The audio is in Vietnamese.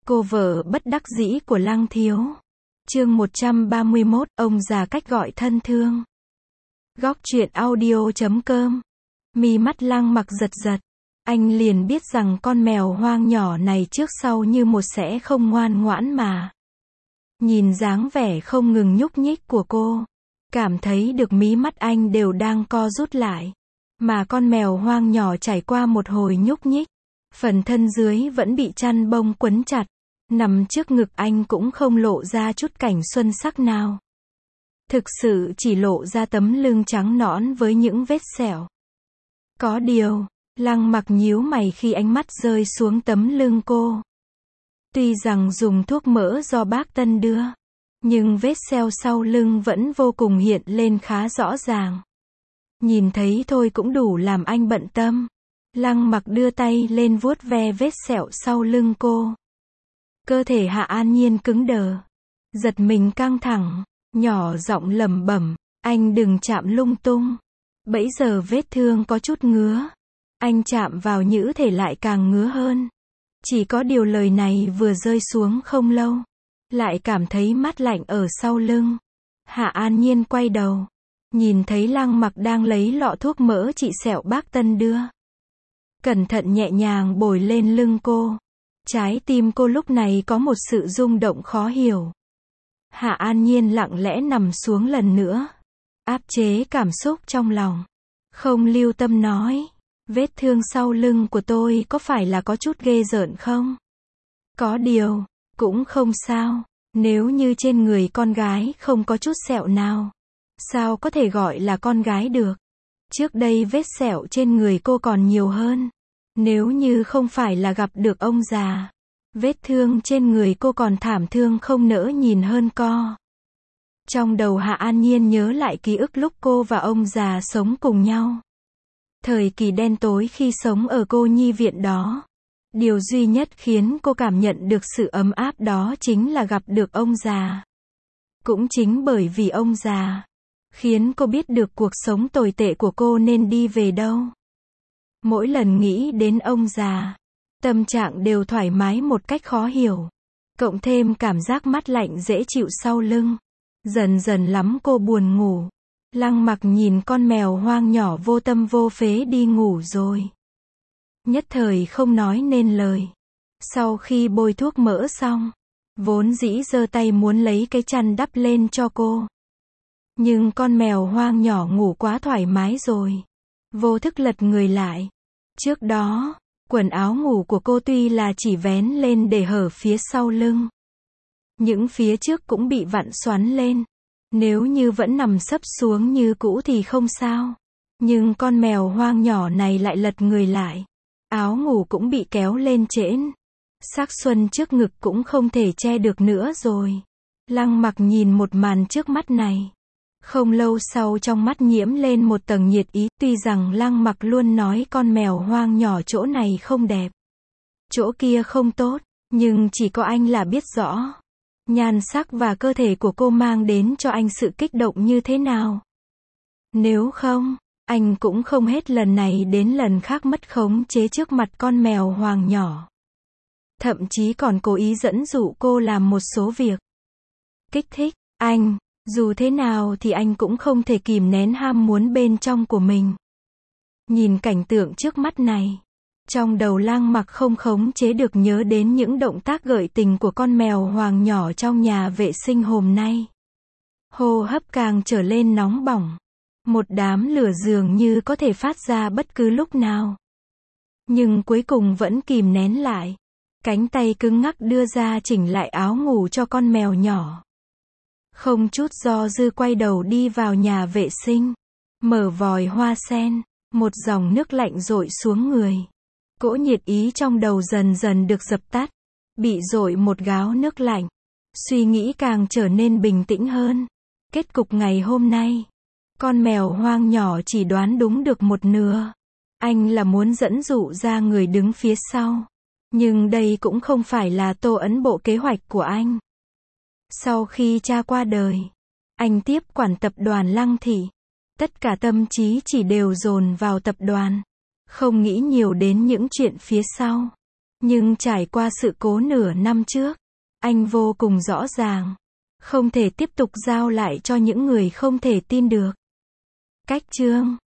Cô vợ bất đắc dĩ của Lăng Thiếu. Chương 131, ông già cách gọi thân thương. Góc truyện audio.com. Mi mắt Lăng Mặc giật giật. Anh liền biết rằng con mèo hoang nhỏ này trước sau như một sẽ không ngoan ngoãn mà. Nhìn dáng vẻ không ngừng nhúc nhích của cô, cảm thấy được mí mắt anh đều đang co rút lại. Mà con mèo hoang nhỏ trải qua một hồi nhúc nhích, phần thân dưới vẫn bị chăn bông quấn chặt. Nằm trước ngực anh cũng không lộ ra chút cảnh xuân sắc nào. Thực sự chỉ lộ ra tấm lưng trắng nõn với những vết sẹo. Có điều, Lăng Mặc nhíu mày khi ánh mắt rơi xuống tấm lưng cô. Tuy rằng dùng thuốc mỡ do bác Tân đưa, nhưng vết sẹo sau lưng vẫn vô cùng hiện lên khá rõ ràng. Nhìn thấy thôi cũng đủ làm anh bận tâm. Lăng Mặc đưa tay lên vuốt ve vết sẹo sau lưng cô. Cơ thể Hạ An Nhiên cứng đờ, giật mình căng thẳng, nhỏ giọng lẩm bẩm, anh đừng chạm lung tung. Bấy giờ vết thương có chút ngứa, anh chạm vào nhữ thể lại càng ngứa hơn. Chỉ có điều lời này vừa rơi xuống không lâu, lại cảm thấy mát lạnh ở sau lưng. Hạ An Nhiên quay đầu, nhìn thấy Lăng Mặc đang lấy lọ thuốc mỡ trị sẹo bác Tân đưa. Cẩn thận nhẹ nhàng bồi lên lưng cô. Trái tim cô lúc này có một sự rung động khó hiểu. Hạ An Nhiên lặng lẽ nằm xuống lần nữa, áp chế cảm xúc trong lòng. Không lưu tâm nói, vết thương sau lưng của tôi có phải là có chút ghê rợn không? Có điều, cũng không sao, nếu như trên người con gái không có chút sẹo nào, sao có thể gọi là con gái được? Trước đây vết sẹo trên người cô còn nhiều hơn. Nếu như không phải là gặp được ông già, vết thương trên người cô còn thảm thương không nỡ nhìn hơn co. Trong đầu Hạ An Nhiên nhớ lại ký ức lúc cô và ông già sống cùng nhau. Thời kỳ đen tối khi sống ở cô nhi viện đó. Điều duy nhất khiến cô cảm nhận được sự ấm áp đó chính là gặp được ông già. Cũng chính bởi vì ông già, khiến cô biết được cuộc sống tồi tệ của cô nên đi về đâu. Mỗi lần nghĩ đến ông già, tâm trạng đều thoải mái một cách khó hiểu. Cộng thêm cảm giác mát lạnh dễ chịu sau lưng. Dần dần lắm cô buồn ngủ. Lăng Mặc nhìn con mèo hoang nhỏ vô tâm vô phế đi ngủ rồi. Nhất thời không nói nên lời. Sau khi bôi thuốc mỡ xong, vốn dĩ giơ tay muốn lấy cái chăn đắp lên cho cô. Nhưng con mèo hoang nhỏ ngủ quá thoải mái rồi. Vô thức lật người lại. Trước đó, quần áo ngủ của cô tuy là chỉ vén lên để hở phía sau lưng. Những phía trước cũng bị vặn xoắn lên. Nếu như vẫn nằm sấp xuống như cũ thì không sao. Nhưng con mèo hoang nhỏ này lại lật người lại. Áo ngủ cũng bị kéo lên trễn. Xác xuân trước ngực cũng không thể che được nữa rồi. Lăng Mặc nhìn một màn trước mắt này. Không lâu sau trong mắt nhiễm lên một tầng nhiệt ý, tuy rằng Lăng Mặc luôn nói con mèo hoang nhỏ chỗ này không đẹp, chỗ kia không tốt, nhưng chỉ có anh là biết rõ. Nhan sắc và cơ thể của cô mang đến cho anh sự kích động như thế nào. Nếu không, anh cũng không hết lần này đến lần khác mất khống chế trước mặt con mèo hoang nhỏ. Thậm chí còn cố ý dẫn dụ cô làm một số việc kích thích anh. Dù thế nào thì anh cũng không thể kìm nén ham muốn bên trong của mình. Nhìn cảnh tượng trước mắt này, trong đầu Lăng Mặc không khống chế được nhớ đến những động tác gợi tình của con mèo hoang nhỏ trong nhà vệ sinh hôm nay. Hô hấp càng trở lên nóng bỏng. Một đám lửa dường như có thể phát ra bất cứ lúc nào. Nhưng cuối cùng vẫn kìm nén lại. Cánh tay cứng ngắc đưa ra chỉnh lại áo ngủ cho con mèo nhỏ. Không chút do dự quay đầu đi vào nhà vệ sinh. Mở vòi hoa sen. Một dòng nước lạnh dội xuống người. Cỗ nhiệt ý trong đầu dần dần được dập tắt. Bị dội một gáo nước lạnh. Suy nghĩ càng trở nên bình tĩnh hơn. Kết cục ngày hôm nay. Con mèo hoang nhỏ chỉ đoán đúng được một nửa. Anh là muốn dẫn dụ ra người đứng phía sau. Nhưng đây cũng không phải là tô ấn bộ kế hoạch của anh. Sau khi cha qua đời, anh tiếp quản tập đoàn Lăng Thị. Tất cả tâm trí chỉ đều dồn vào tập đoàn. Không nghĩ nhiều đến những chuyện phía sau. Nhưng trải qua sự cố nửa năm trước, anh vô cùng rõ ràng. Không thể tiếp tục giao lại cho những người không thể tin được. Cách chương